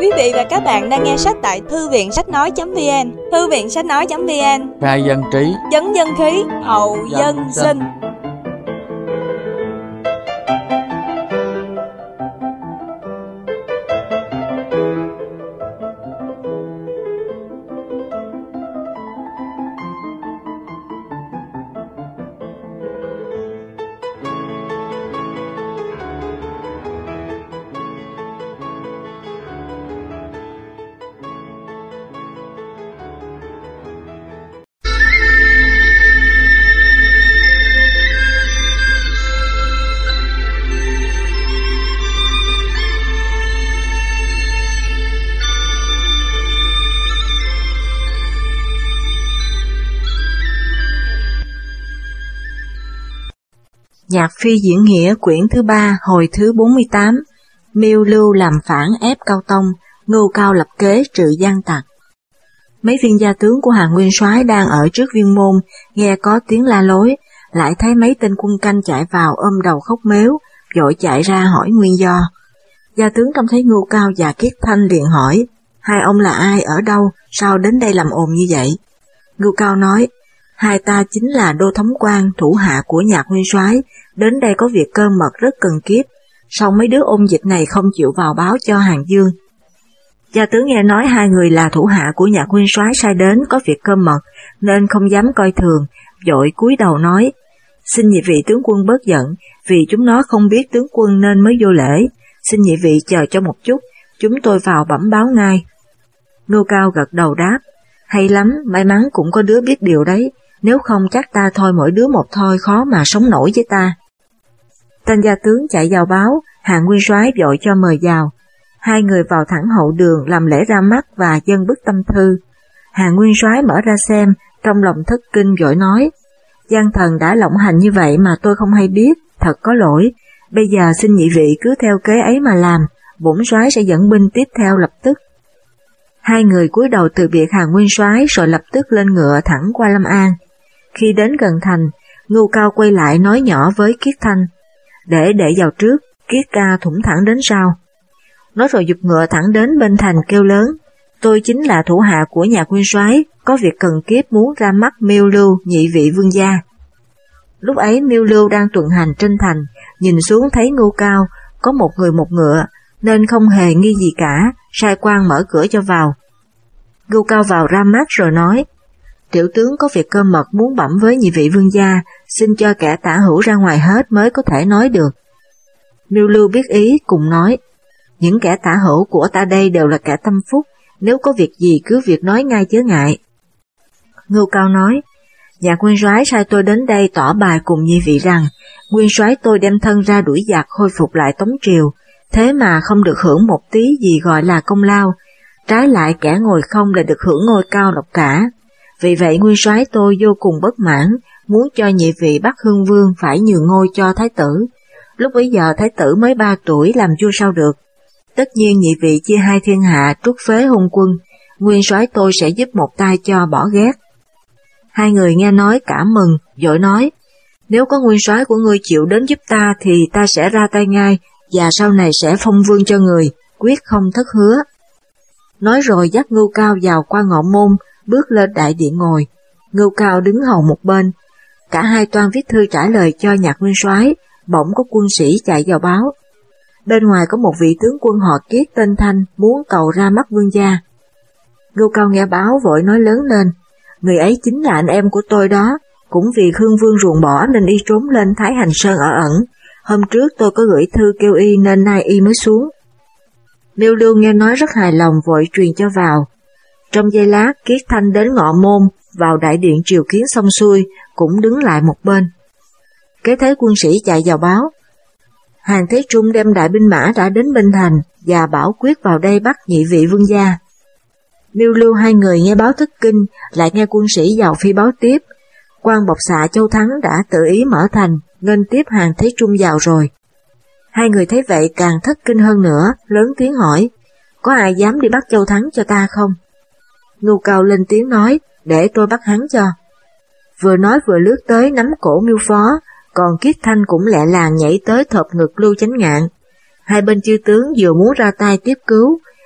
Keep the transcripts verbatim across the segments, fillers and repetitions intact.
Quý vị và các bạn đang nghe sách tại thư viện sách nói.vn. Thư viện sách nói.vn, khai dân trí, chấn dân khí, hậu dân sinh. Nhạc phi diễn nghĩa quyển thứ ba hồi thứ bốn mươi tám. Miêu Lưu làm phản ép Cao Tông, Ngưu Cao lập kế trừ gian tặc. Mấy viên gia tướng của Hàn Nguyên Soái đang ở trước viên môn, nghe có tiếng la lối, lại thấy mấy tên quân canh chạy vào ôm đầu khóc mếu, vội chạy ra hỏi nguyên do. Gia tướng trông thấy Ngưu Cao và Kiết Thanh liền hỏi, hai ông là ai, ở đâu, sao đến đây làm ồn như vậy? Ngưu Cao nói, hai ta chính là đô thống quan, thủ hạ của Nhạc Nguyên Soái, đến đây có việc cơ mật rất cần kiếp, song mấy đứa ôn dịch này không chịu vào báo cho Hàn Dương. Gia tướng nghe nói hai người là thủ hạ của Nhạc Nguyên Soái sai đến có việc cơ mật, nên không dám coi thường, vội cúi đầu nói, xin nhị vị tướng quân bớt giận, vì chúng nó không biết tướng quân nên mới vô lễ, xin nhị vị chờ cho một chút, chúng tôi vào bẩm báo ngay. Ngưu Cao gật đầu đáp, hay lắm, may mắn cũng có đứa biết điều đấy, nếu không chắc ta thôi mỗi đứa một thôi khó mà sống nổi với ta. Tên gia tướng chạy vào báo, Hàn Nguyên Soái vội cho mời vào. Hai người vào thẳng hậu đường làm lễ ra mắt và dâng bức tâm thư. Hàn Nguyên Soái mở ra xem, trong lòng thất kinh vội nói, gian thần đã lộng hành như vậy mà tôi không hay biết, thật có lỗi. Bây giờ xin nhị vị cứ theo kế ấy mà làm, bổn soái sẽ dẫn binh tiếp theo lập tức. Hai người cúi đầu từ biệt Hàn Nguyên Soái rồi lập tức lên ngựa thẳng qua Lâm An. Khi đến gần thành, Ngưu Cao quay lại nói nhỏ với Kiết Thanh, để để vào trước, Kiết ca thủng thẳng đến sau. Nói rồi giục ngựa thẳng đến bên thành kêu lớn, tôi chính là thủ hạ của Nhạc Nguyên Soái, có việc cần kiếp muốn ra mắt Miêu Lưu nhị vị vương gia. Lúc ấy Miêu Lưu đang tuần hành trên thành, nhìn xuống thấy Ngưu Cao, có một người một ngựa, nên không hề nghi gì cả, sai quan mở cửa cho vào. Ngưu Cao vào ra mắt rồi nói, tiểu tướng có việc cơ mật muốn bẩm với nhị vị vương gia, xin cho kẻ tả hữu ra ngoài hết mới có thể nói được. Miêu Lưu biết ý cùng nói, những kẻ tả hữu của ta đây đều là kẻ tâm phúc, nếu có việc gì cứ việc nói ngay chớ ngại. Ngưu Cao nói, Nhạc Nguyên Soái sai tôi đến đây tỏ bài cùng nhị vị rằng, Nguyên Soái tôi đem thân ra đuổi giặc khôi phục lại Tống Triều, thế mà không được hưởng một tí gì gọi là công lao, trái lại kẻ ngồi không là được hưởng ngôi cao lộc cả. Vì vậy Nguyên Soái tôi vô cùng bất mãn, muốn cho nhị vị Bắc Hưng Vương phải nhường ngôi cho Thái tử. Lúc bấy giờ Thái tử mới ba tuổi làm vua sao được. Tất nhiên nhị vị chia hai thiên hạ trút phế hôn quân, Nguyên Soái tôi sẽ giúp một tay cho bỏ ghét. Hai người nghe nói cảm mừng, vội nói, nếu có Nguyên Soái của ngươi chịu đến giúp ta thì ta sẽ ra tay ngay, và sau này sẽ phong vương cho người, quyết không thất hứa. Nói rồi dắt Ngưu Cao vào qua ngọ môn, bước lên đại điện ngồi. Ngưu Cao đứng hầu một bên. Cả hai toan viết thư trả lời cho Nhạc Nguyên Soái, bỗng có quân sĩ chạy vào báo. Bên ngoài có một vị tướng quân họ Kiết tên Thanh muốn cầu ra mắt vương gia. Ngưu Cao nghe báo vội nói lớn lên, người ấy chính là anh em của tôi đó, cũng vì Khương Vương ruồng bỏ nên y trốn lên Thái Hành Sơn ở ẩn. Hôm trước tôi có gửi thư kêu y nên nay y mới xuống. Miêu Lưu nghe nói rất hài lòng vội truyền cho vào. Trong giây lát Kiết Thanh đến ngọ môn, vào đại điện triều kiến xong xuôi, cũng đứng lại một bên. Kế thế quân sĩ chạy vào báo. Hàn Thế Trung đem đại binh mã đã đến bên thành và bảo quyết vào đây bắt nhị vị vương gia. Miêu Lưu hai người nghe báo thất kinh, lại nghe quân sĩ vào phi báo tiếp. Quan bộc xạ Châu Thắng đã tự ý mở thành, nghênh tiếp Hàn Thế Trung vào rồi. Hai người thấy vậy càng thất kinh hơn nữa, lớn tiếng hỏi, có ai dám đi bắt Châu Thắng cho ta không? Ngưu Cao lên tiếng nói, để tôi bắt hắn cho. Vừa nói vừa lướt tới nắm cổ Miêu Phó, còn Kiết Thanh cũng lẹ làng nhảy tới thộp ngực Lưu Chánh Ngạn. Hai bên chư tướng vừa muốn ra tay tiếp cứu,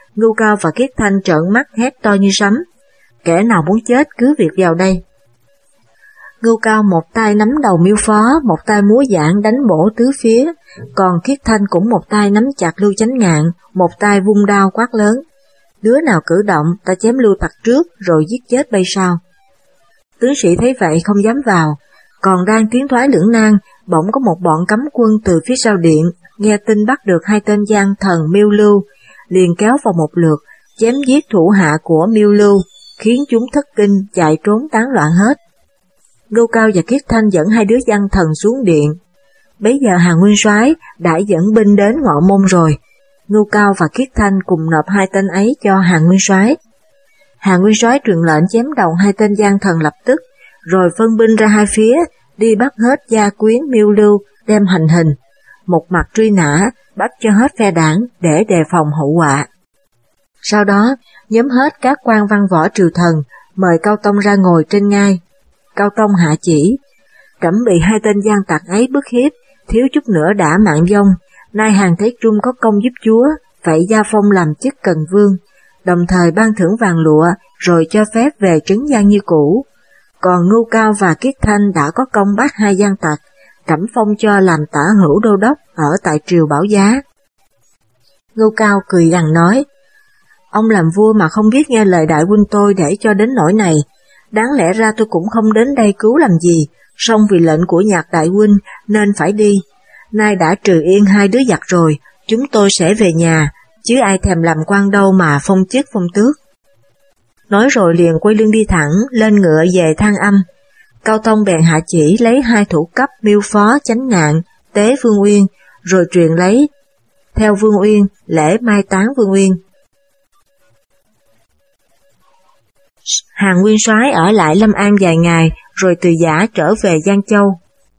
Ngưu Cao và Kiết Thanh trợn mắt hét to như sấm. Kẻ nào muốn chết cứ việc vào đây. Ngưu Cao một tay nắm đầu Miêu Phó, một tay múa dạn đánh bổ tứ phía, còn Kiết Thanh cũng một tay nắm chặt Lưu Chánh Ngạn, một tay vung đao quát lớn. Đứa nào cử động, ta chém Lưu Tặc trước rồi giết chết bay sau. Tướng sĩ thấy vậy không dám vào, còn đang tiến thoái lưỡng nan, bỗng có một bọn cấm quân từ phía sau điện, nghe tin bắt được hai tên gian thần Miêu Lưu, liền kéo vào một lượt, chém giết thủ hạ của Miêu Lưu, khiến chúng thất kinh chạy trốn tán loạn hết. Ngưu Cao và Kiết Thanh dẫn hai đứa gian thần xuống điện. Bấy giờ Hàn Nguyên Soái đã dẫn binh đến Ngọ Môn rồi. Ngưu Cao và Kiết Thanh cùng nộp hai tên ấy cho Hàn Nguyên Soái. Hàn Nguyên Soái truyền lệnh chém đầu hai tên gian thần lập tức, rồi phân binh ra hai phía, đi bắt hết gia quyến Miêu Lưu đem hành hình, một mặt truy nã, bắt cho hết phe đảng để đề phòng hậu họa. Sau đó, nhóm hết các quan văn võ triều thần, mời Cao Tông ra ngồi trên ngai. Cao Tông hạ chỉ, trẫm bị hai tên gian tặc ấy bức hiếp, thiếu chút nữa đã mạng vong, nay Hàn Thế Trung có công giúp chúa, phải gia phong làm chức Cần Vương, đồng thời ban thưởng vàng lụa, rồi cho phép về trấn gian như cũ. Còn Ngưu Cao và Kiết Thanh đã có công bắt hai gian tặc, trẫm phong cho làm tả hữu đô đốc ở tại triều Bảo Giá. Ngưu Cao cười gằn nói, ông làm vua mà không biết nghe lời đại huynh tôi để cho đến nỗi này, đáng lẽ ra tôi cũng không đến đây cứu làm gì, song vì lệnh của Nhạc đại huynh nên phải đi. Nay đã trừ yên hai đứa giặc rồi, chúng tôi sẽ về nhà, chứ ai thèm làm quan đâu mà phong chức phong tước. Nói rồi liền quay lưng đi thẳng, lên ngựa về Thang Âm. Cao Tông bèn hạ chỉ lấy hai thủ cấp Miêu Phó, Chánh Ngạn, tế Vương Uyên, rồi truyền lấy theo Vương Uyên lễ mai táng Vương Uyên. Hàn Nguyên Soái ở lại Lâm An vài ngày, rồi từ Giã trở về Giang Châu.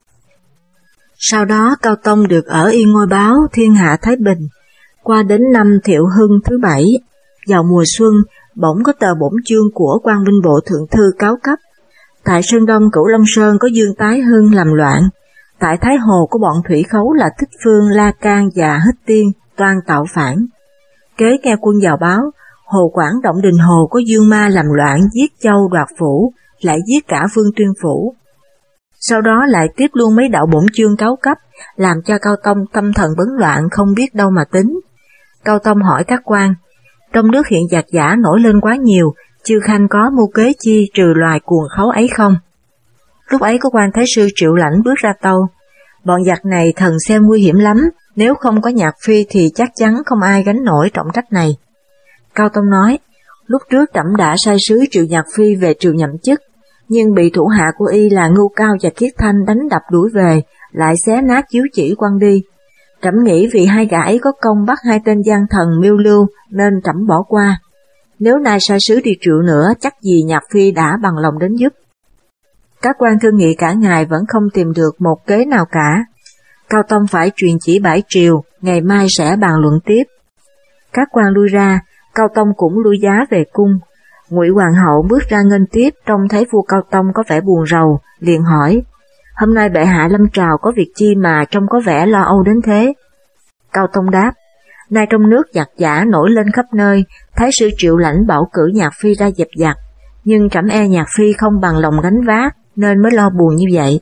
Sau đó Cao Tông được ở yên ngôi báo thiên hạ Thái Bình. Qua đến năm Thiệu Hưng thứ bảy, vào mùa xuân, bỗng có tờ bổn chương của Quan binh bộ thượng thư cáo cấp. Tại Sơn Đông Cửu Long Sơn có Dương Tái Hưng làm loạn. Tại Thái Hồ có bọn thủy khấu là Thích Phương, La Can và Hích Tiên toan tạo phản. Kế nghe quân vào báo, Hồ Quảng Động Đình Hồ có Dương Ma làm loạn giết Châu đoạt phủ, lại giết cả Vương Tuyên phủ. Sau đó lại tiếp luôn mấy đạo bổn chương cáo cấp, làm cho Cao Tông tâm thần bấn loạn không biết đâu mà tính. Cao Tông hỏi các quan, trong nước hiện giặc giả nổi lên quá nhiều, chư khanh có mưu kế chi trừ loài cuồng khấu ấy không? Lúc ấy có quan thái sư Triệu Lãnh bước ra tâu, bọn giặc này thần xem nguy hiểm lắm, nếu không có Nhạc Phi thì chắc chắn không ai gánh nổi trọng trách này. Cao Tông nói, lúc trước trẫm đã sai sứ Triệu Nhạc Phi về triều nhậm chức, nhưng bị thủ hạ của y là Ngưu Cao và Kiết Thanh đánh đập đuổi về, lại xé nát chiếu chỉ quăng đi. Trẫm nghĩ vì hai gã ấy có công bắt hai tên gian thần Miêu Lưu nên trẫm bỏ qua. Nếu nay sai sứ đi triệu nữa, chắc gì Nhạc Phi đã bằng lòng đến giúp. Các quan thương nghị cả ngày vẫn không tìm được một kế nào cả. Cao Tông phải truyền chỉ bãi triều, ngày mai sẽ bàn luận tiếp. Các quan lui ra, Cao Tông cũng lui giá về cung. Ngụy Hoàng hậu bước ra nghênh tiếp, trông thấy vua Cao Tông có vẻ buồn rầu, liền hỏi, hôm nay bệ hạ lâm trào có việc chi mà trông có vẻ lo âu đến thế? Cao Tông đáp, nay trong nước giặc giả nổi lên khắp nơi, thái sư Triệu Lãnh bảo cử Nhạc Phi ra dẹp giặc, nhưng trẫm e Nhạc Phi không bằng lòng gánh vác, nên mới lo buồn như vậy.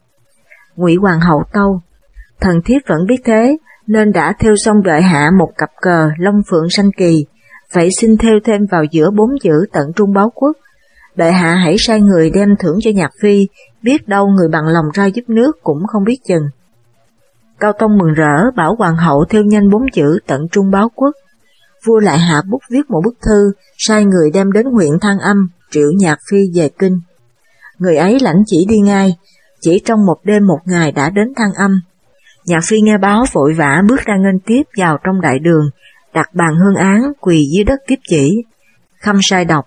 Ngụy Hoàng hậu tâu, thần thiếp vẫn biết thế, nên đã thêu xong bệ hạ một cặp cờ long phượng sanh kỳ, vậy xin thêu thêm vào giữa bốn chữ tận trung báo quốc. Bệ hạ hãy sai người đem thưởng cho Nhạc Phi, biết đâu người bằng lòng ra giúp nước cũng không biết chừng. Cao Tông mừng rỡ bảo hoàng hậu thêu nhanh bốn chữ tận trung báo quốc. Vua lại hạ bút viết một bức thư, sai người đem đến huyện Thang Âm, triệu Nhạc Phi về kinh. Người ấy lãnh chỉ đi ngay, chỉ trong một đêm một ngày đã đến Thang Âm. Nhạc Phi nghe báo vội vã bước ra nghênh tiếp vào trong đại đường, đặt bàn hương án quỳ dưới đất tiếp chỉ. Khâm sai đọc,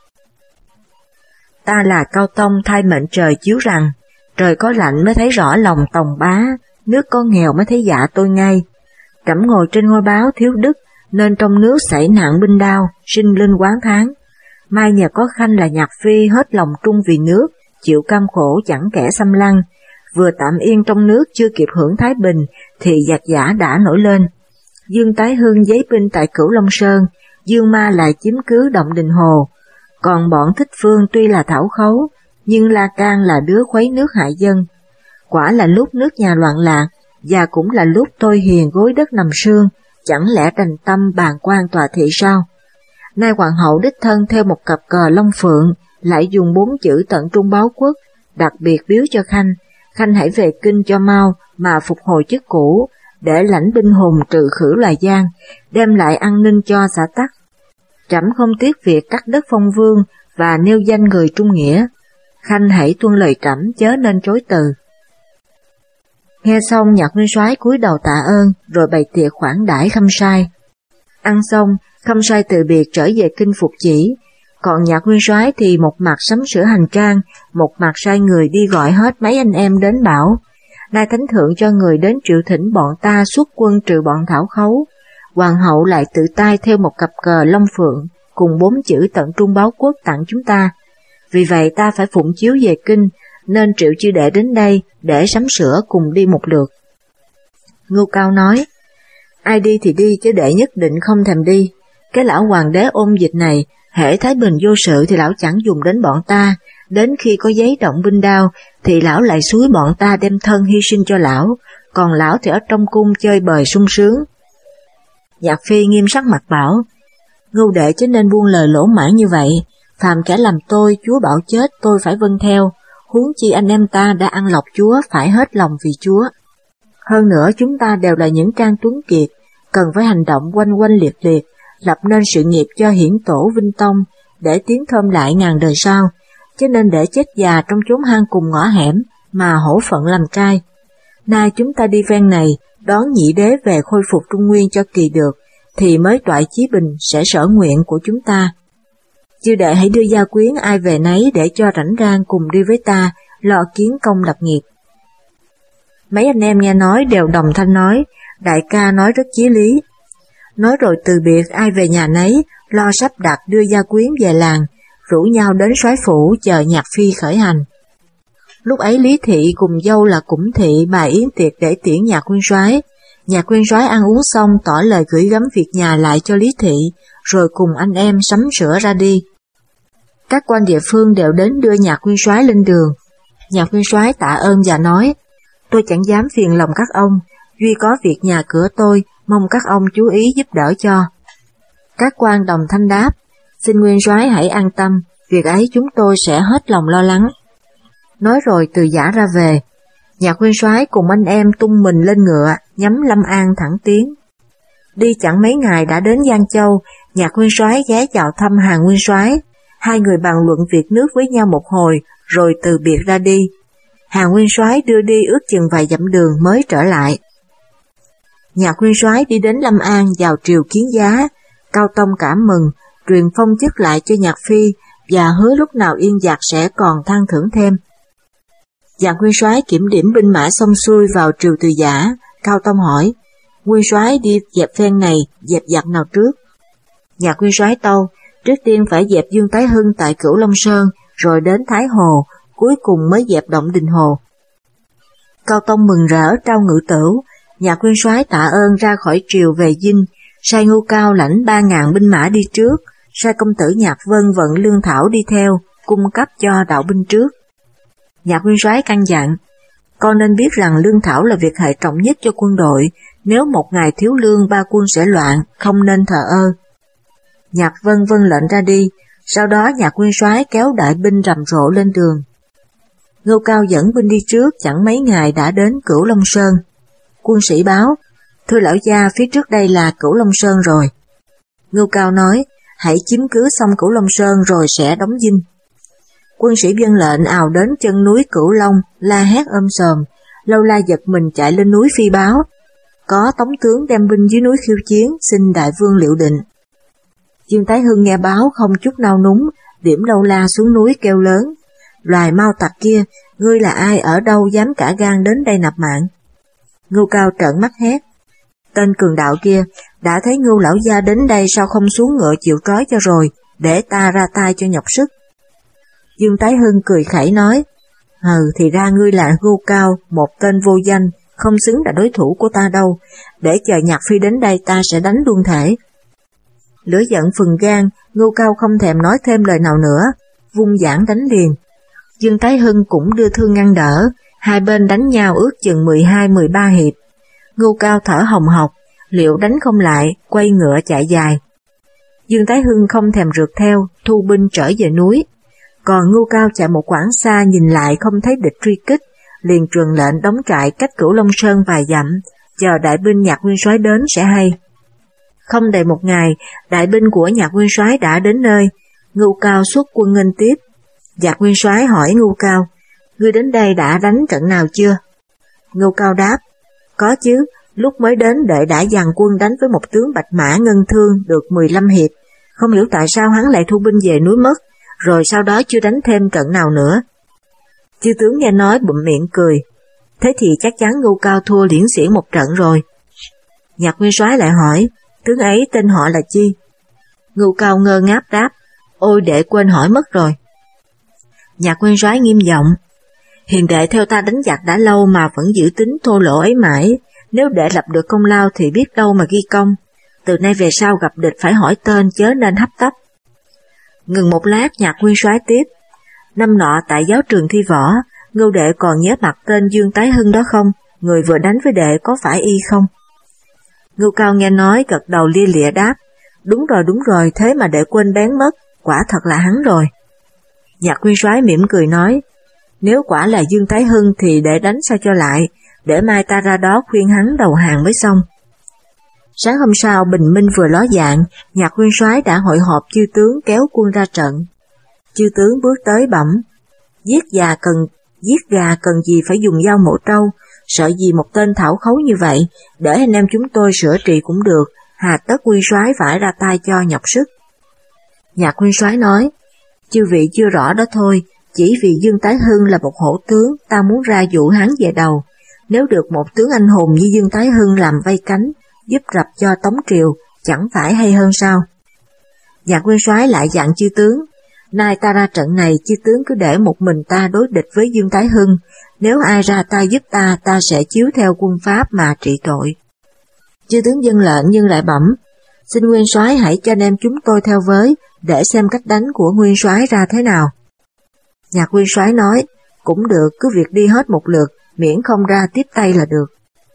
ta là Cao Tông thay mệnh trời chiếu rằng, trời có lạnh mới thấy rõ lòng tòng bá, nước có nghèo mới thấy dạ tôi ngay. Trẫm ngồi trên ngôi báo thiếu đức, nên trong nước xảy nạn binh đao, sinh linh quán tháng. Mai nhờ có khanh là Nhạc Phi hết lòng trung vì nước, chịu cam khổ chẳng kẻ xâm lăng, vừa tạm yên trong nước chưa kịp hưởng thái bình, thì giặc giả đã nổi lên. Dương Tái Hưng giấy binh tại Cửu Long Sơn, Dương Ma lại chiếm cứ Động Đình Hồ, còn bọn Thích Phương tuy là thảo khấu, nhưng La Can là đứa khuấy nước hại dân. Quả là lúc nước nhà loạn lạc, và cũng là lúc tôi hiền gối đất nằm sương, chẳng lẽ đành tâm bàn quan tòa thị sao? Nay hoàng hậu đích thân theo một cặp cờ long phượng, lại dùng bốn chữ tận trung báo quốc, đặc biệt biếu cho Khanh. Khanh hãy về kinh cho mau mà phục hồi chức cũ, để lãnh binh hùng trừ khử loài gian, đem lại an ninh cho xã tắc. Trẫm không tiếc việc cắt đất phong vương và nêu danh người trung nghĩa. Khanh hãy tuân lời trẫm, chớ nên chối từ. Nghe xong, Nhạc Nguyên Soái cúi đầu tạ ơn, rồi bày tiệc khoản đãi Khâm Sai. Ăn xong, Khâm Sai từ biệt trở về kinh phục chỉ, còn Nhạc Nguyên Soái thì một mặt sắm sửa hành trang, một mặt sai người đi gọi hết mấy anh em đến bảo: nay thánh thượng cho người đến triệu thỉnh bọn ta xuất quân trừ bọn thảo khấu. Hoàng hậu lại tự tay theo một cặp cờ long phượng cùng bốn chữ tận trung báo quốc tặng chúng ta. Vì vậy ta phải phụng chiếu về kinh, nên triệu chư đệ đến đây để sắm sửa cùng đi một lượt. Ngưu Cao nói: ai đi thì đi, chứ đệ nhất định không thèm đi. Cái lão hoàng đế ôn dịch này, hễ Thái Bình vô sự thì lão chẳng dùng đến bọn ta, đến khi có giấy động binh đao thì lão lại xúi bọn ta đem thân hy sinh cho lão, còn lão thì ở trong cung chơi bời sung sướng. Nhạc Phi nghiêm sắc mặt bảo: Ngưu đệ chứ nên buông lời lỗ mãn như vậy, phàm kẻ làm tôi, Chúa bảo chết tôi phải vâng theo, huống chi anh em ta đã ăn lọc Chúa phải hết lòng vì Chúa. Hơn nữa chúng ta đều là những trang tuấn kiệt, cần phải hành động quanh quanh liệt liệt, lập nên sự nghiệp cho hiển tổ vinh tông, để tiến thơm lại ngàn đời sau, chứ nên để chết già trong chốn hang cùng ngõ hẻm mà hổ phận làm trai. Nay chúng ta đi ven này, đón nhị đế về khôi phục Trung Nguyên cho kỳ được, thì mới toại chí bình sẽ sở nguyện của chúng ta. Chư đệ hãy đưa gia quyến ai về nấy để cho rảnh rang cùng đi với ta, lo kiến công lập nghiệp. Mấy anh em nghe nói đều đồng thanh nói: đại ca nói rất chí lý. Nói rồi từ biệt ai về nhà nấy, lo sắp đặt đưa gia quyến về làng, rủ nhau đến soái phủ chờ Nhạc Phi khởi hành. Lúc ấy Lý Thị cùng dâu là Củng Thị bài yến tiệc để tiễn Nhạc Nguyên Soái. Nhạc Nguyên Soái ăn uống xong tỏ lời gửi gắm việc nhà lại cho Lý Thị, rồi cùng anh em sắm sửa ra đi. Các quan địa phương đều đến đưa Nhạc Nguyên Soái lên đường. Nhạc Nguyên Soái tạ ơn và nói: tôi chẳng dám phiền lòng các ông, duy có việc nhà cửa tôi, mong các ông chú ý giúp đỡ cho. Các quan đồng thanh đáp: xin Nguyên Soái hãy an tâm, việc ấy chúng tôi sẽ hết lòng lo lắng. Nói rồi từ giã ra về. Nhạc Nguyên Soái cùng anh em tung mình lên ngựa, nhắm Lâm An thẳng tiến. Đi chẳng mấy ngày đã đến Giang Châu, Nhạc Nguyên Soái ghé vào thăm Hàn Nguyên Soái. Hai người bàn luận việc nước với nhau một hồi, rồi từ biệt ra đi. Hàn Nguyên Soái đưa đi ước chừng vài dặm đường mới trở lại. Nhạc Nguyên Soái đi đến Lâm An vào triều kiến giá. Cao Tông cảm mừng, truyền phong chức lại cho Nhạc Phi và hứa lúc nào yên giặc sẽ còn thăng thưởng thêm. Nhạc Nguyên Soái kiểm điểm binh mã xong xuôi vào triều Từ Giả. Cao Tông hỏi: Nguyên Soái đi dẹp phen này, dẹp giặc nào trước? Nhạc Nguyên Soái tâu: trước tiên phải dẹp Dương Tái Hưng tại Cửu Long Sơn, rồi đến Thái Hồ, cuối cùng mới dẹp Động Đình Hồ. Cao Tông mừng rỡ trao ngự tửu. Nhạc Nguyên Soái tạ ơn ra khỏi triều về dinh, sai Ngưu Cao lãnh ba ngàn binh mã đi trước, sai công tử Nhạc Vân vận lương thảo đi theo, cung cấp cho đạo binh trước. Nhạc Nguyên Soái căn dặn: con nên biết rằng lương thảo là việc hệ trọng nhất cho quân đội, nếu một ngày thiếu lương ba quân sẽ loạn, không nên thờ ơ. Nhạc Vân vâng lệnh ra đi, sau đó Nhạc Nguyên Soái kéo đại binh rầm rộ lên đường. Ngưu Cao dẫn binh đi trước, chẳng mấy ngày đã đến Cửu Long Sơn. Quân sĩ báo: thưa lão gia, phía trước đây là Cửu Long Sơn rồi. Ngưu Cao nói: hãy chiếm cứ xong Cửu Long Sơn rồi sẽ đóng dinh. Quân sĩ vâng lệnh ào đến chân núi Cửu Long, la hét ôm sòm. Lâu La giật mình chạy lên núi phi báo: có tống tướng đem binh dưới núi khiêu chiến, xin đại vương liệu định. Dương Tái Hưng nghe báo không chút nao núng, điểm Lâu La xuống núi kêu lớn: loài mau tặc kia, ngươi là ai, ở đâu dám cả gan đến đây nạp mạng? Ngưu Cao trợn mắt hét: tên cường đạo kia, đã thấy Ngưu lão gia đến đây sao không xuống ngựa chịu trói cho rồi, để ta ra tay cho nhọc sức. Dương Tái Hưng cười khẩy nói: hừ, thì ra ngươi là Ngưu Cao, một tên vô danh, không xứng là đối thủ của ta đâu, để chờ Nhạc Phi đến đây ta sẽ đánh luôn thể. Lửa giận phừng gan, Ngưu Cao không thèm nói thêm lời nào nữa, vung giảng đánh liền. Dương Tái Hưng cũng đưa thương ngăn đỡ, hai bên đánh nhau ước chừng mười hai mười ba hiệp. Ngưu Cao thở hồng hộc, liệu đánh không lại, quay ngựa chạy dài. Dương Tái Hưng không thèm rượt theo, thu binh trở về núi. Còn Ngưu Cao chạy một quãng xa nhìn lại không thấy địch truy kích, liền truyền lệnh đóng trại cách Cửu Long Sơn vài dặm, chờ đại binh Nhạc Nguyên Soái đến sẽ hay. Không đầy một ngày, đại binh của Nhạc Nguyên Soái đã đến nơi. Ngưu Cao xuất quân nghênh tiếp. Nhạc Nguyên Soái hỏi Ngưu Cao, ngươi đến đây đã đánh trận nào chưa? Ngưu Cao đáp, có chứ, lúc mới đến đệ đã dàn quân đánh với một tướng Bạch Mã Ngân Thương được mười lăm hiệp, không hiểu tại sao hắn lại thu binh về núi mất, rồi sau đó chưa đánh thêm trận nào nữa. Chư tướng nghe nói bụm miệng cười, thế thì chắc chắn Ngưu Cao thua liễn xiển một trận rồi. Nhạc Nguyên Soái lại hỏi, tướng ấy tên họ là chi? Ngưu Cao ngơ ngác đáp, ôi đệ quên hỏi mất rồi. Nhạc Nguyên Soái nghiêm giọng, hiền đệ theo ta đánh giặc đã lâu mà vẫn giữ tính thô lỗ ấy mãi, nếu đệ lập được công lao thì biết đâu mà ghi công, từ nay về sau gặp địch phải hỏi tên chớ nên hấp tấp. Ngừng một lát, Nhạc Nguyên Soái tiếp, năm nọ tại giáo trường thi võ, Ngưu đệ còn nhớ mặt tên Dương Tái Hưng đó không, người vừa đánh với đệ có phải y không? Ngưu Cao nghe nói gật đầu lia lịa đáp, đúng rồi đúng rồi, thế mà đệ quên bén mất, quả thật là hắn rồi. Nhạc Nguyên Soái mỉm cười nói, nếu quả là Dương Tái Hưng thì đệ đánh sao cho lại, để mai ta ra đó khuyên hắn đầu hàng mới xong. Sáng hôm sau bình minh vừa ló dạng, Nhạc Nguyên Soái đã hội họp chư tướng kéo quân ra trận. Chư tướng bước tới bẩm, giết gà cần giết gà cần gì phải dùng dao mổ trâu, sợ gì một tên thảo khấu như vậy, để anh em chúng tôi sửa trị cũng được, hà tất Nguyên Soái phải ra tay cho nhọc sức. Nhạc Nguyên Soái nói, chư vị chưa rõ đó thôi, chỉ vì Dương Tái Hưng là một hổ tướng, ta muốn ra dụ hắn về đầu, nếu được một tướng anh hùng như Dương Tái Hưng làm vây cánh, giúp rập cho Tống Triều, chẳng phải hay hơn sao? Nhạc Nguyên Soái lại dặn chư tướng, nay ta ra trận này chư tướng cứ để một mình ta đối địch với Dương Tái Hưng, nếu ai ra tay giúp ta, ta sẽ chiếu theo quân pháp mà trị tội. Chư tướng dân lệnh nhưng lại bẩm, xin Nguyên Soái hãy cho anh em chúng tôi theo với, để xem cách đánh của Nguyên Soái ra thế nào. Nhạc Nguyên Soái nói, cũng được, cứ việc đi hết một lượt, miễn không ra tiếp tay là được.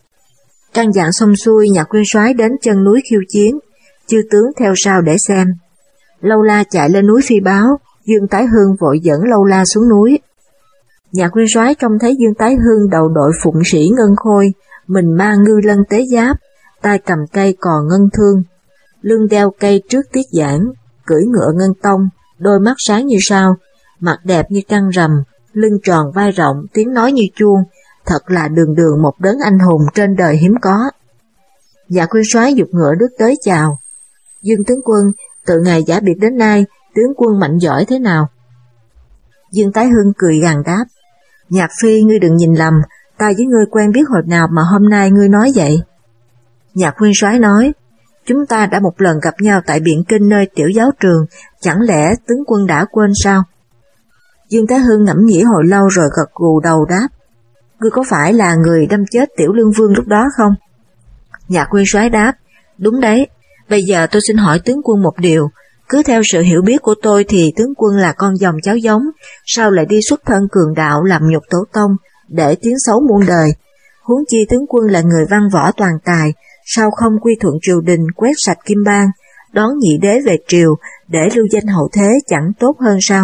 Căn dặn xong xuôi, Nhạc Nguyên Soái đến chân núi khiêu chiến, chư tướng theo sau để xem. Lâu La chạy lên núi phi báo, Dương Tái Hưng vội dẫn Lâu La xuống núi. Nhạc Nguyên Soái trông thấy Dương Tái Hưng đầu đội phụng sĩ ngân khôi, mình mang ngư lân tế giáp, tay cầm cây cò ngân thương, lưng đeo cây trước tiết giảng, cưỡi ngựa ngân tông, đôi mắt sáng như sao, mặt đẹp như trăng rằm, lưng tròn vai rộng, tiếng nói như chuông, thật là đường đường một đấng anh hùng trên đời hiếm có. Nhạc Nguyên Soái giục ngựa bước tới chào, Dương tướng quân, từ ngày giả biệt đến nay, tướng quân mạnh giỏi thế nào? Dương Tái Hưng cười gằn đáp, Nhạc Phi ngươi đừng nhìn lầm, ta với ngươi quen biết hồi nào mà hôm nay ngươi nói vậy? Nhạc Nguyên Soái nói, chúng ta đã một lần gặp nhau tại Biện Kinh nơi tiểu giáo trường, chẳng lẽ tướng quân đã quên sao? Dương Tái Hưng ngẫm nghĩ hồi lâu rồi gật gù đầu đáp, ngươi có phải là người đâm chết Tiểu Lương Vương lúc đó không? Nhạc Nguyên Soái đáp, đúng đấy, bây giờ tôi xin hỏi tướng quân một điều, cứ theo sự hiểu biết của tôi thì tướng quân là con dòng cháu giống, sao lại đi xuất thân cường đạo làm nhục tổ tông, để tiếng xấu muôn đời? Huống chi tướng quân là người văn võ toàn tài, sao không quy thuận triều đình quét sạch Kim Bang, đón nhị đế về triều để lưu danh hậu thế chẳng tốt hơn sao?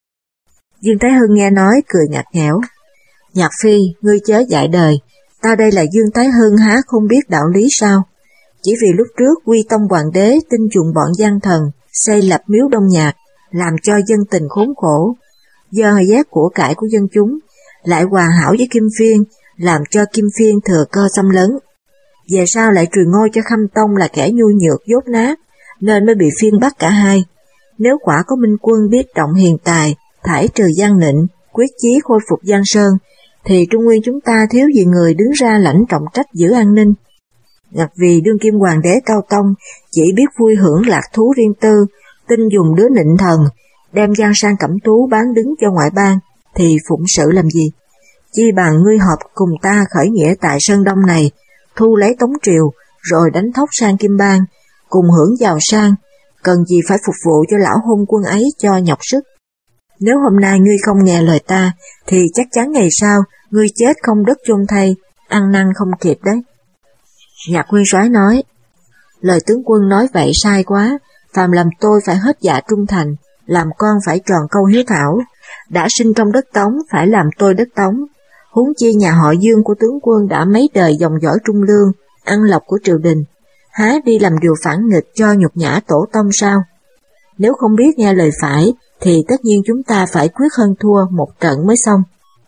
Dương Tái Hưng nghe nói cười ngặt nghẽo, Nhạc Phi, ngươi chớ dại đời, ta đây là Dương Tái Hưng há không biết đạo lý sao? Chỉ vì lúc trước Quy Tông Hoàng đế tin dùng bọn gian thần, xây lập miếu Đông Nhạc, làm cho dân tình khốn khổ, do hơi giác của cải của dân chúng, lại hòa hảo với Kim Phiên, làm cho Kim Phiên thừa cơ xâm lấn. Về sau lại truyền ngôi cho Khâm Tông là kẻ nhu nhược dốt nát, nên mới bị Phiên bắt cả hai. Nếu quả có minh quân biết trọng hiền tài, thải trừ gian nịnh, quyết chí khôi phục Giang Sơn, thì Trung Nguyên chúng ta thiếu gì người đứng ra lãnh trọng trách giữ an ninh. Ngặt vì đương kim hoàng đế Cao Tông chỉ biết vui hưởng lạc thú riêng tư, tin dùng đứa nịnh thần, đem Giang sang Cẩm Tú bán đứng cho ngoại bang, thì phụng sự làm gì? Chi bằng ngươi họp cùng ta khởi nghĩa tại Sơn Đông này, thu lấy Tống Triều, rồi đánh thóc sang Kim Bang, cùng hưởng giàu sang, cần gì phải phục vụ cho lão hôn quân ấy cho nhọc sức. Nếu hôm nay ngươi không nghe lời ta, thì chắc chắn ngày sau ngươi chết không đất chôn thay, ăn năn không kịp đấy. Nhạc nguyên soái nói, lời tướng quân nói vậy sai quá, phàm làm tôi phải hết dạ trung thành, làm con phải tròn câu hiếu thảo, đã sinh trong đất Tống phải làm tôi đất Tống, huống chi nhà họ Dương của tướng quân đã mấy đời dòng dõi trung lương, ăn lộc của triều đình, há đi làm điều phản nghịch cho nhục nhã tổ tông sao? Nếu không biết nghe lời phải, thì tất nhiên chúng ta phải quyết hơn thua một trận mới xong.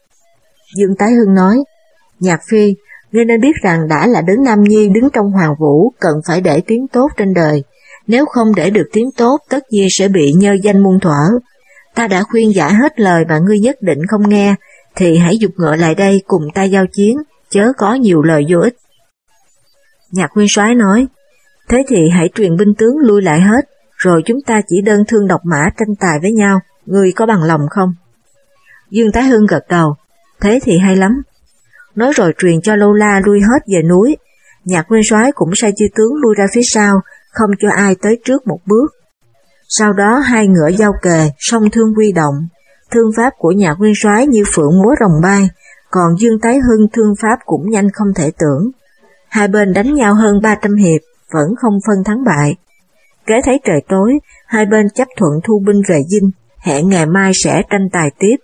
Dương Tái Hưng nói, Nhạc Phi, ngươi nên biết rằng đã là đấng nam nhi đứng trong hoàng vũ cần phải để tiếng tốt trên đời, nếu không để được tiếng tốt tất nhiên sẽ bị nhơ danh muôn thuở. Ta đã khuyên giải hết lời mà ngươi nhất định không nghe, thì hãy giục ngựa lại đây cùng ta giao chiến, chớ có nhiều lời vô ích. Nhạc nguyên soái nói, thế thì hãy truyền binh tướng lui lại hết, rồi chúng ta chỉ đơn thương độc mã tranh tài với nhau, ngươi có bằng lòng không? Dương Tái Hưng gật đầu, thế thì hay lắm. Nói rồi truyền cho Lâu La lui hết về núi, Nhạc nguyên soái cũng sai chư tướng lui ra phía sau, không cho ai tới trước một bước. Sau đó hai ngựa giao kề, song thương huy động, thương pháp của Nhạc nguyên soái như phượng múa rồng bay, còn Dương Tái Hưng thương pháp cũng nhanh không thể tưởng. Hai bên đánh nhau hơn ba trăm hiệp, vẫn không phân thắng bại. Kế thấy trời tối, hai bên chấp thuận thu binh về Dinh, hẹn ngày mai sẽ tranh tài tiếp.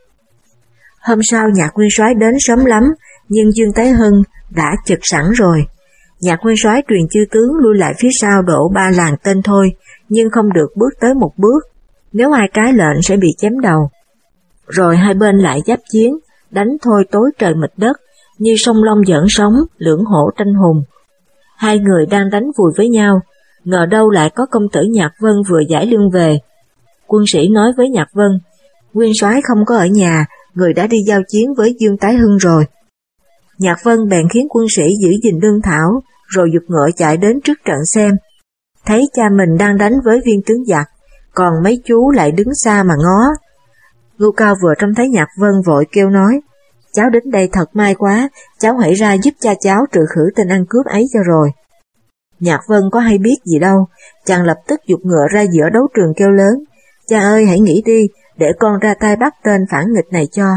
Hôm sau Nhạc nguyên soái đến sớm lắm, nhưng Dương Tái Hưng đã trực sẵn rồi. Nhạc nguyên soái truyền chư tướng lui lại phía sau độ ba làng tên thôi, nhưng không được bước tới một bước, nếu ai trái lệnh sẽ bị chém đầu. Rồi hai bên lại giáp chiến, đánh thôi tối trời mịt đất, như sông Long giỡn sóng, lưỡng hổ tranh hùng. Hai người đang đánh vùi với nhau, ngờ đâu lại có công tử Nhạc Vân vừa giải lương về. Quân sĩ nói với Nhạc Vân, nguyên soái không có ở nhà, người đã đi giao chiến với Dương Tái Hưng rồi. Nhạc Vân bèn khiến quân sĩ giữ gìn lương thảo, rồi giục ngựa chạy đến trước trận xem. Thấy cha mình đang đánh với viên tướng giặc, còn mấy chú lại đứng xa mà ngó. Ngưu Cao vừa trông thấy Nhạc Vân vội kêu nói, cháu đến đây thật may quá, cháu hãy ra giúp cha cháu trừ khử tên ăn cướp ấy cho rồi. Nhạc Vân có hay biết gì đâu, chàng lập tức giục ngựa ra giữa đấu trường kêu lớn, cha ơi hãy nghĩ đi, để con ra tay bắt tên phản nghịch này cho.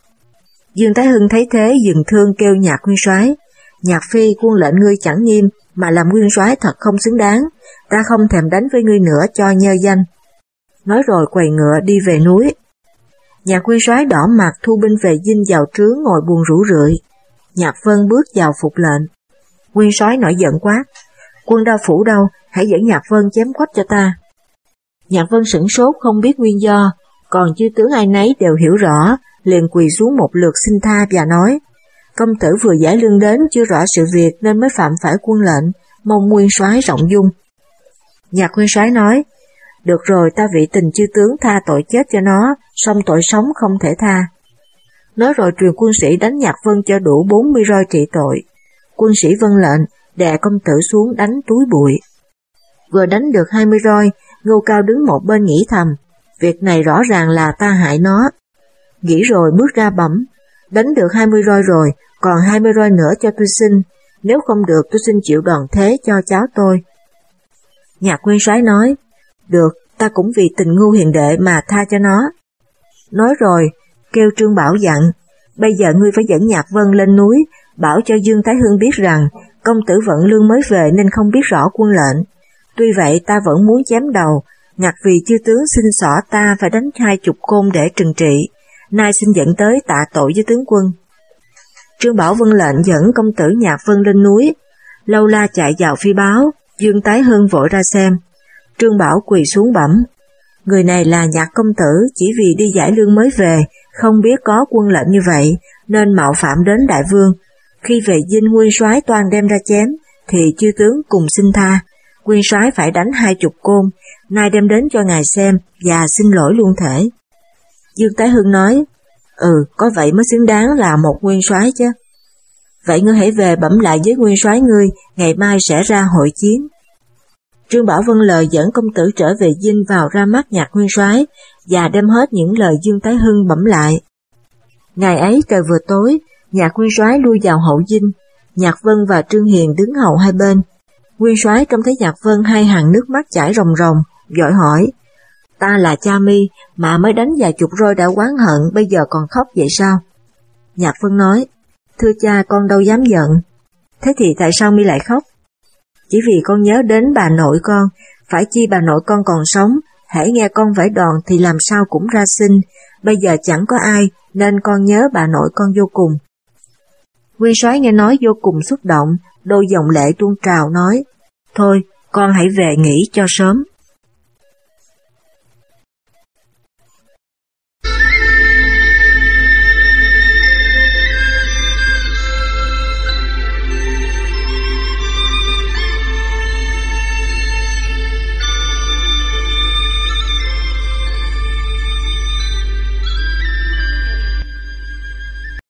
Dương Tái Hưng thấy thế dừng thương kêu Nhạc nguyên soái, Nhạc Phi, quân lệnh ngươi chẳng nghiêm, mà làm nguyên soái thật không xứng đáng, ta không thèm đánh với ngươi nữa cho nhơ danh. Nói rồi quầy ngựa đi về núi. Nhạc nguyên soái đỏ mặt thu binh về Dinh vào trướng ngồi buồn rũ rượi. Nhạc Vân bước vào phục lệnh. Nguyên soái nổi giận quát, quân Đao Phủ đâu, hãy dẫn Nhạc Vân chém quách cho ta. Nhạc Vân sửng sốt không biết nguyên do, còn chư tướng ai nấy đều hiểu rõ, liền quỳ xuống một lượt xin tha và nói, công tử vừa giải lương đến chưa rõ sự việc nên mới phạm phải quân lệnh, mong nguyên soái rộng dung. Nhạc nguyên soái nói, được rồi, ta vị tình chư tướng tha tội chết cho nó, song tội sống không thể tha. Nói rồi truyền quân sĩ đánh Nhạc Vân cho đủ bốn mươi roi trị tội. Quân sĩ vâng lệnh, đè công tử xuống đánh túi bụi. Vừa đánh được hai mươi roi, Ngưu Cao đứng một bên nghĩ thầm, việc này rõ ràng là ta hại nó. Nghĩ rồi bước ra bẩm, đánh được hai mươi roi rồi, còn hai mươi roi nữa cho tôi xin, nếu không được tôi xin chịu đòn thế cho cháu tôi. Nhạc nguyên soái nói, được, ta cũng vì tình Ngưu hiền đệ mà tha cho nó. Nói rồi, kêu Trương Bảo dặn, bây giờ ngươi phải dẫn Nhạc Vân lên núi, bảo cho Dương Tái Hưng biết rằng, công tử vận lương mới về nên không biết rõ quân lệnh. Tuy vậy ta vẫn muốn chém đầu, ngặt vì chư tướng xin xỏ ta phải đánh hai chục côn để trừng trị, nay xin dẫn tới tạ tội với tướng quân. Trương Bảo vâng lệnh dẫn công tử Nhạc Vân lên núi. Lâu La chạy vào phi báo, Dương Tái Hưng vội ra xem. Trương Bảo quỳ xuống bẩm, người này là Nhạc công tử, chỉ vì đi giải lương mới về, không biết có quân lệnh như vậy, nên mạo phạm đến đại vương. Khi về Dinh nguyên soái toan đem ra chém, thì chư tướng cùng xin tha. Nguyên soái phải đánh hai chục côn, nay đem đến cho ngài xem và xin lỗi luôn thể. Dương Tái Hưng nói, ừ, có vậy mới xứng đáng là một nguyên soái chứ. Vậy ngươi hãy về bẩm lại với nguyên soái ngươi, ngày mai sẽ ra hội chiến. Trương Bảo vâng lời dẫn công tử trở về Dinh vào ra mắt Nhạc nguyên soái và đem hết những lời Dương Tái Hưng bẩm lại. Ngày ấy trời vừa tối, Nhạc nguyên soái lui vào hậu Dinh, Nhạc Vân và Trương Hiền đứng hầu hai bên. Nguyên soái trông thấy Nhạc Vân hai hàng nước mắt chảy ròng ròng, vội hỏi, ta là cha mi mà mới đánh vài chục roi đã oán hận, bây giờ còn khóc vậy sao? Nhạc Phân nói, thưa cha, con đâu dám giận. Thế thì tại sao mi lại khóc? Chỉ vì con nhớ đến bà nội con, phải chi bà nội con còn sống, hễ nghe con vải đòn thì làm sao cũng ra xin, bây giờ chẳng có ai nên con nhớ bà nội con vô cùng. Nguyên soái nghe nói vô cùng xúc động, đôi dòng lệ tuôn trào nói, thôi con hãy về nghỉ cho sớm.